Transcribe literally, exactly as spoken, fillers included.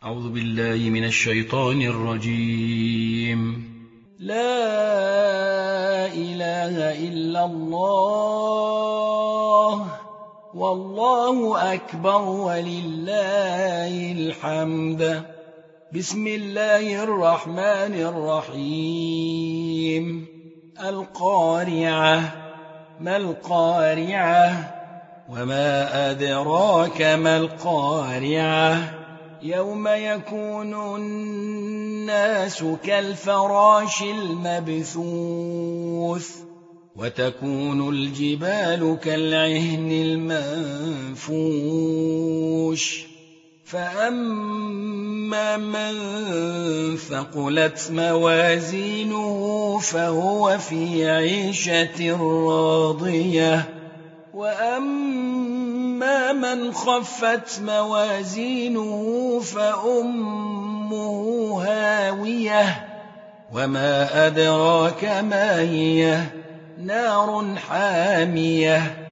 أعوذ بالله من الشيطان الرجيم. لا إله إلا الله والله أكبر ولله الحمد. بسم الله الرحمن الرحيم. القارعة. ما القارعة؟ وما أدراك ما القارعة؟ يوم يكون الناس كالفراش المبثوث وتكون الجبال كالعهن المنفوش فأما من ثقلت موازينه فهو في عيشة راضية وأما من خفت موازينه فأمه هاوية وما أدراك ما هي نار حامية